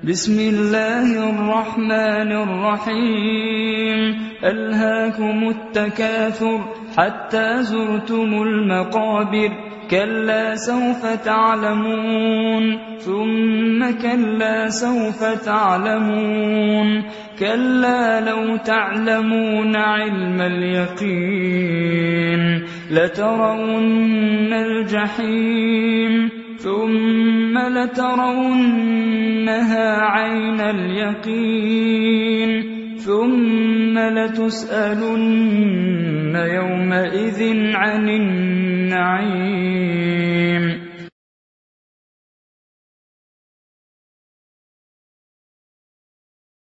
بسم الله الرحمن الرحيم ألهاكم التكاثر حتى زرتم المقابر كلا سوف تعلمون ثم كلا سوف تعلمون كلا لو تعلمون علم اليقين لترون الجحيم ثم لترونها عين اليقين ثم لتسألن يومئذ عن النعيم